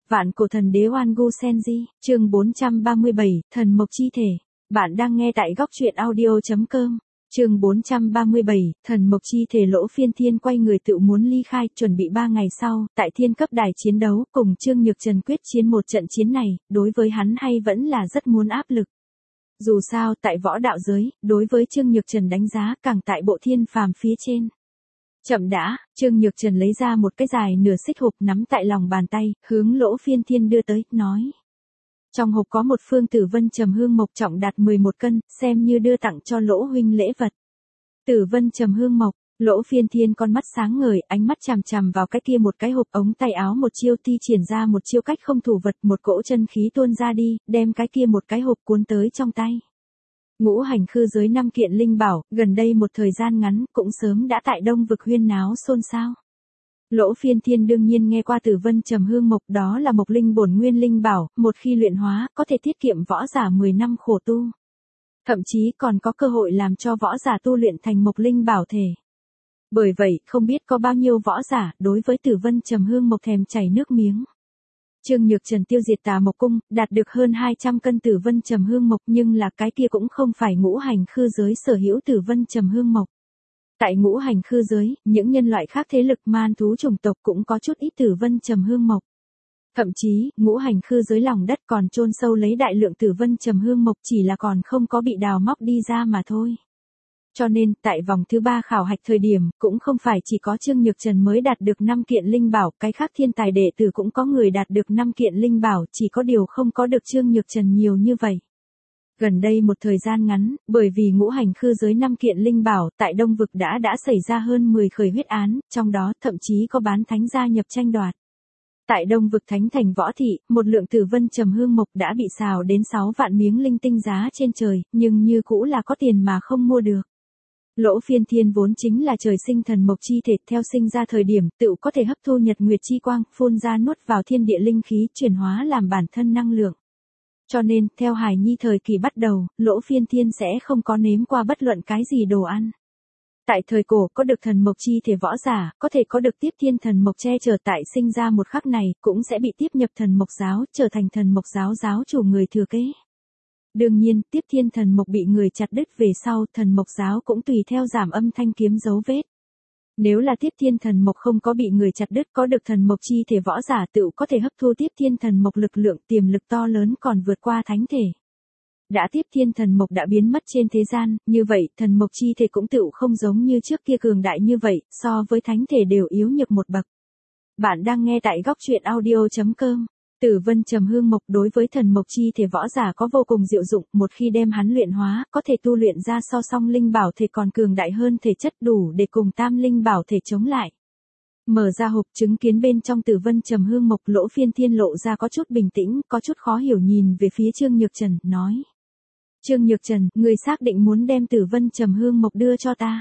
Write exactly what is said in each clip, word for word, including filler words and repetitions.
Vạn cổ thần đế Oan Gu Senji, chương bốn trăm ba mươi bảy, thần mộc chi thể. Bạn đang nghe tại góc truyện audio chấm com. Chương bốn trăm ba mươi bảy, thần mộc chi thể. Lỗ Phiên Thiên quay người tự muốn ly khai, chuẩn bị ba ngày sau, tại thiên cấp đài chiến đấu, cùng Trương Nhược Trần quyết chiến một trận chiến này, đối với hắn hay vẫn là rất muốn áp lực. Dù sao, tại võ đạo giới, đối với Trương Nhược Trần đánh giá càng tại bộ thiên phàm phía trên. Chậm đã, Trương Nhược Trần lấy ra một cái dài nửa xích hộp nắm tại lòng bàn tay, hướng Lỗ Phiên Thiên đưa tới, nói. Trong hộp có một phương tử vân trầm hương mộc trọng đạt mười một cân, xem như đưa tặng cho Lỗ huynh lễ vật. Tử vân trầm hương mộc, Lỗ Phiên Thiên con mắt sáng ngời, ánh mắt chằm chằm vào cái kia một cái hộp, ống tay áo một chiêu thi triển ra một chiêu cách không thủ vật, một cỗ chân khí tuôn ra đi, đem cái kia một cái hộp cuốn tới trong tay. Ngũ hành khư giới năm kiện linh bảo, gần đây một thời gian ngắn, cũng sớm đã tại Đông vực huyên náo xôn xao. Lỗ Phiên Thiên đương nhiên nghe qua tử vân trầm hương mộc, đó là mộc linh bổn nguyên linh bảo, một khi luyện hóa, có thể tiết kiệm võ giả mười năm khổ tu. Thậm chí còn có cơ hội làm cho võ giả tu luyện thành mộc linh bảo thể. Bởi vậy, không biết có bao nhiêu võ giả, đối với tử vân trầm hương mộc thèm chảy nước miếng. Trương Nhược Trần tiêu diệt Tà Mộc Cung, đạt được hơn hai trăm cân tử vân trầm hương mộc, nhưng là cái kia cũng không phải ngũ hành khư giới sở hữu tử vân trầm hương mộc. Tại ngũ hành khư giới, những nhân loại khác thế lực man thú chủng tộc cũng có chút ít tử vân trầm hương mộc. Thậm chí, ngũ hành khư giới lòng đất còn chôn sâu lấy đại lượng tử vân trầm hương mộc, chỉ là còn không có bị đào móc đi ra mà thôi. Cho nên, tại vòng thứ ba khảo hạch thời điểm, cũng không phải chỉ có Trương Nhược Trần mới đạt được năm kiện linh bảo, cái khác thiên tài đệ tử cũng có người đạt được năm kiện linh bảo, chỉ có điều không có được Trương Nhược Trần nhiều như vậy. Gần đây một thời gian ngắn, bởi vì ngũ hành khư giới năm kiện linh bảo, tại Đông vực đã đã xảy ra hơn mười khởi huyết án, trong đó thậm chí có bán thánh gia nhập tranh đoạt. Tại Đông vực thánh thành Võ Thị, một lượng tử vân trầm hương mộc đã bị xào đến sáu vạn miếng linh tinh giá trên trời, nhưng như cũ là có tiền mà không mua được. Lỗ Phiên Thiên vốn chính là trời sinh thần mộc chi thể, theo sinh ra thời điểm, tự có thể hấp thu nhật nguyệt chi quang, phun ra nuốt vào thiên địa linh khí, chuyển hóa làm bản thân năng lượng. Cho nên, theo hài nhi thời kỳ bắt đầu, Lỗ Phiên Thiên sẽ không có nếm qua bất luận cái gì đồ ăn. Tại thời cổ, có được thần mộc chi thể võ giả, có thể có được tiếp thiên thần mộc che chở, tại sinh ra một khắc này, cũng sẽ bị tiếp nhập thần mộc giáo, trở thành thần mộc giáo giáo chủ người thừa kế. Đương nhiên, tiếp thiên thần mộc bị người chặt đứt về sau, thần mộc giáo cũng tùy theo giảm âm thanh kiếm dấu vết. Nếu là tiếp thiên thần mộc không có bị người chặt đứt, có được thần mộc chi thể võ giả tự có thể hấp thu tiếp thiên thần mộc lực lượng, tiềm lực to lớn còn vượt qua thánh thể. Đã tiếp thiên thần mộc đã biến mất trên thế gian, như vậy, thần mộc chi thể cũng tự không giống như trước kia cường đại như vậy, so với thánh thể đều yếu nhược một bậc. Bạn đang nghe tại góc truyện audio chấm com. Tử vân trầm hương mộc đối với thần mộc chi thể võ giả có vô cùng diệu dụng, một khi đem hắn luyện hóa, có thể tu luyện ra so song linh bảo thể còn cường đại hơn thể chất, đủ để cùng tam linh bảo thể chống lại. Mở ra hộp, chứng kiến bên trong tử vân trầm hương mộc, Lỗ Phiên Thiên lộ ra có chút bình tĩnh, có chút khó hiểu nhìn về phía Trương Nhược Trần, nói. Trương Nhược Trần, người xác định muốn đem tử vân trầm hương mộc đưa cho ta.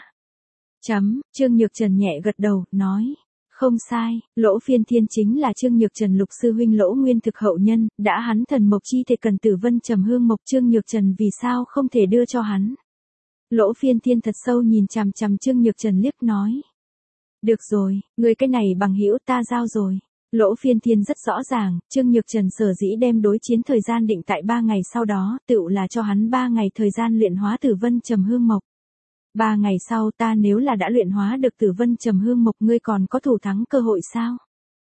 Chấm, Trương Nhược Trần nhẹ gật đầu, nói. Không sai, Lỗ Phiên Thiên chính là Trương Nhược Trần lục sư huynh Lỗ Nguyên thực hậu nhân, đã hắn thần mộc chi thể cần tử vân trầm hương mộc, Trương Nhược Trần vì sao không thể đưa cho hắn. Lỗ Phiên Thiên thật sâu nhìn chằm chằm Trương Nhược Trần liếc, nói. Được rồi, người cái này bằng hữu ta giao rồi. Lỗ Phiên Thiên rất rõ ràng, Trương Nhược Trần sở dĩ đem đối chiến thời gian định tại ba ngày sau đó, tựu là cho hắn ba ngày thời gian luyện hóa tử vân trầm hương mộc. Ba ngày sau ta nếu là đã luyện hóa được tử vân trầm hương mộc, ngươi còn có thủ thắng cơ hội sao?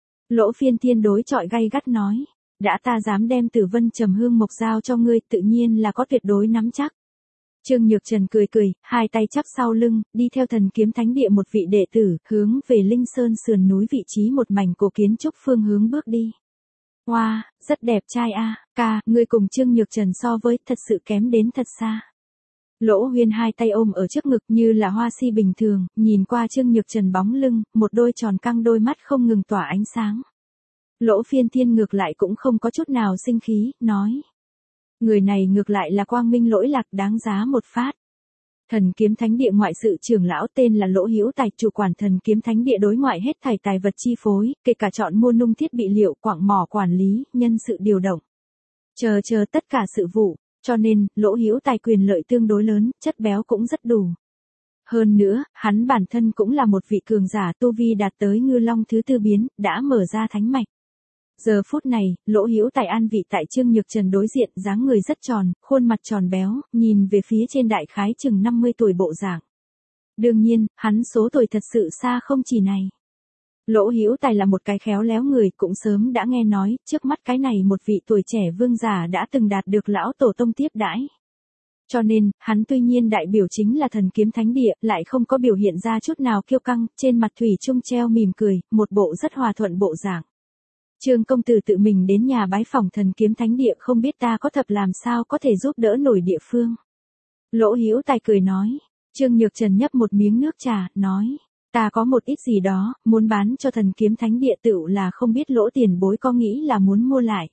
Lỗ Phiên Thiên đối chọi gay gắt nói. Đã ta dám đem tử vân trầm hương mộc giao cho ngươi, tự nhiên là có tuyệt đối nắm chắc. Trương Nhược Trần cười cười, hai tay chắp sau lưng, đi theo thần kiếm thánh địa một vị đệ tử, hướng về Linh Sơn sườn núi vị trí một mảnh cổ kiến trúc phương hướng bước đi. Hoa, wow, rất đẹp trai a, à, ca, ngươi cùng Trương Nhược Trần so với, thật sự kém đến thật xa. Lỗ Huyên hai tay ôm ở trước ngực như là hoa si bình thường, nhìn qua Trương Nhược Trần bóng lưng, một đôi tròn căng đôi mắt không ngừng tỏa ánh sáng. Lỗ Phiên Thiên ngược lại cũng không có chút nào sinh khí, nói. Người này ngược lại là quang minh lỗi lạc, đáng giá một phát. Thần kiếm thánh địa ngoại sự trưởng lão tên là Lỗ Hữu Tài, chủ quản thần kiếm thánh địa đối ngoại hết thảy tài vật chi phối, kể cả chọn mua nung thiết bị liệu, quặng mỏ quản lý, nhân sự điều động. Chờ chờ tất cả sự vụ. Cho nên, Lỗ Hữu Tài quyền lợi tương đối lớn, chất béo cũng rất đủ. Hơn nữa, hắn bản thân cũng là một vị cường giả, tu vi đạt tới ngư long thứ tư biến, đã mở ra thánh mạch. Giờ phút này, Lỗ Hữu Tài an vị tại Trương Nhược Trần đối diện, dáng người rất tròn, khuôn mặt tròn béo, nhìn về phía trên đại khái chừng năm mươi tuổi bộ dạng. Đương nhiên, hắn số tuổi thật sự xa không chỉ này. Lỗ Hữu Tài là một cái khéo léo người, cũng sớm đã nghe nói, trước mắt cái này một vị tuổi trẻ vương giả đã từng đạt được lão tổ tông tiếp đãi. Cho nên, hắn tuy nhiên đại biểu chính là thần kiếm thánh địa, lại không có biểu hiện ra chút nào kiêu căng, trên mặt thủy chung treo mỉm cười, một bộ rất hòa thuận bộ dạng. Trương công tử tự mình đến nhà bái phỏng thần kiếm thánh địa, không biết ta có thật làm sao có thể giúp đỡ nổi địa phương. Lỗ Hữu Tài cười nói. Trương Nhược Trần nhấp một miếng nước trà, nói. Ta có một ít gì đó, muốn bán cho thần kiếm thánh địa, tựu là không biết Lỗ tiền bối có nghĩ là muốn mua lại.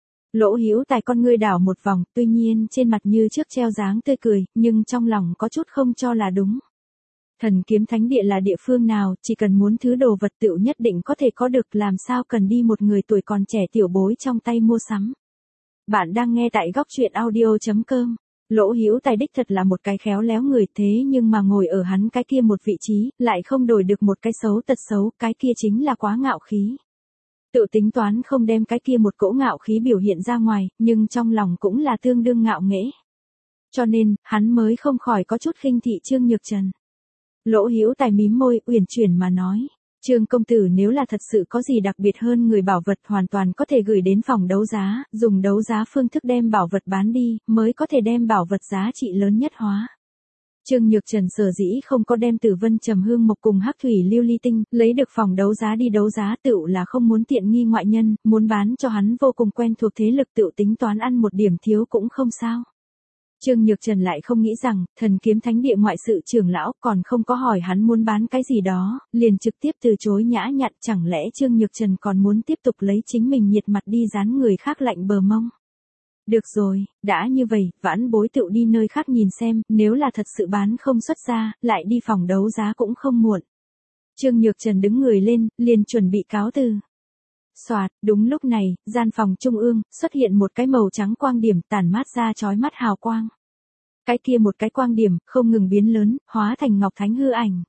Lỗ Hữu Tài con ngươi đảo một vòng, tuy nhiên trên mặt như trước treo dáng tươi cười, nhưng trong lòng có chút không cho là đúng. Thần kiếm thánh địa là địa phương nào, chỉ cần muốn thứ đồ vật tựu nhất định có thể có được, làm sao cần đi một người tuổi còn trẻ tiểu bối trong tay mua sắm. Bạn đang nghe tại góc truyện audio chấm com. Lỗ Hữu Tài đích thật là một cái khéo léo người, thế nhưng mà ngồi ở hắn cái kia một vị trí, lại không đổi được một cái xấu tật xấu, cái kia chính là quá ngạo khí. Tự tính toán không đem cái kia một cỗ ngạo khí biểu hiện ra ngoài, nhưng trong lòng cũng là tương đương ngạo nghễ. Cho nên, hắn mới không khỏi có chút khinh thị Trương Nhược Trần. Lỗ Hữu Tài mím môi, uyển chuyển mà nói. Trương công tử nếu là thật sự có gì đặc biệt hơn người bảo vật, hoàn toàn có thể gửi đến phòng đấu giá, dùng đấu giá phương thức đem bảo vật bán đi, mới có thể đem bảo vật giá trị lớn nhất hóa. Trương Nhược Trần sở dĩ không có đem Tử Vân Trầm Hương Mộc cùng Hắc Thủy Lưu Ly Tinh, lấy được phòng đấu giá đi đấu giá, tựu là không muốn tiện nghi ngoại nhân, muốn bán cho hắn vô cùng quen thuộc thế lực, tựu tính toán ăn một điểm thiếu cũng không sao. Trương Nhược Trần lại không nghĩ rằng, thần kiếm thánh địa ngoại sự trưởng lão còn không có hỏi hắn muốn bán cái gì đó, liền trực tiếp từ chối nhã nhặn, chẳng lẽ Trương Nhược Trần còn muốn tiếp tục lấy chính mình nhiệt mặt đi dán người khác lạnh bờ mông. Được rồi, đã như vậy, vãn bối tựu đi nơi khác nhìn xem, nếu là thật sự bán không xuất ra, lại đi phòng đấu giá cũng không muộn. Trương Nhược Trần đứng người lên, liền chuẩn bị cáo từ. Soạt, đúng lúc này, gian phòng trung ương, xuất hiện một cái màu trắng quang điểm, tản mát ra chói mắt hào quang. Cái kia một cái quang điểm, không ngừng biến lớn, hóa thành ngọc thánh hư ảnh.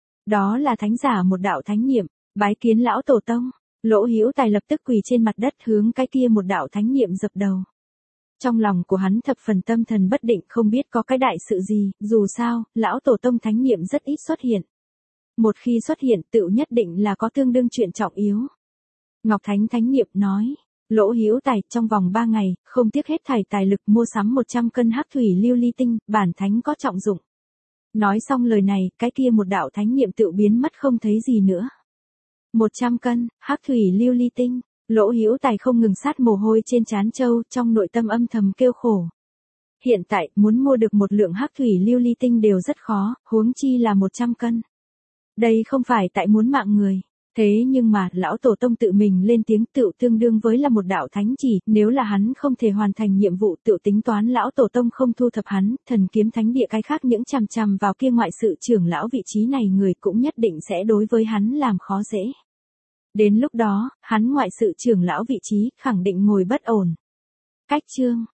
Đó là thánh giả một đạo thánh niệm, bái kiến lão tổ tông. Lỗ Hữu Tài lập tức quỳ trên mặt đất hướng cái kia một đạo thánh niệm dập đầu. Trong lòng của hắn thập phần tâm thần bất định, không biết có cái đại sự gì, dù sao, lão tổ tông thánh niệm rất ít xuất hiện. Một khi xuất hiện, tựu nhất định là có tương đương chuyện trọng yếu. Ngọc Thánh thánh niệm nói, Lỗ Hữu Tài, trong vòng ba ngày, không tiếc hết thảy tài lực mua sắm một trăm cân Hắc Thủy Lưu Ly Tinh, bản thánh có trọng dụng. Nói xong lời này, cái kia một đạo thánh niệm tựu biến mất không thấy gì nữa. một trăm cân, Hắc Thủy Lưu Ly Tinh. Lỗ Hữu Tài không ngừng sát mồ hôi trên trán trâu, trong nội tâm âm thầm kêu khổ. Hiện tại, muốn mua được một lượng Hắc Thủy Lưu Ly Tinh đều rất khó, huống chi là một trăm cân. Đây không phải tại muốn mạng người. Thế nhưng mà, lão tổ tông tự mình lên tiếng, tựu tương đương với là một đạo thánh chỉ, nếu là hắn không thể hoàn thành nhiệm vụ, tựu tính toán lão tổ tông không thu thập hắn, thần kiếm thánh địa cái khác những chằm chằm vào kia ngoại sự trưởng lão vị trí này người cũng nhất định sẽ đối với hắn làm khó dễ. Đến lúc đó, hắn ngoại sự trưởng lão vị trí, khẳng định ngồi bất ổn. Cách chương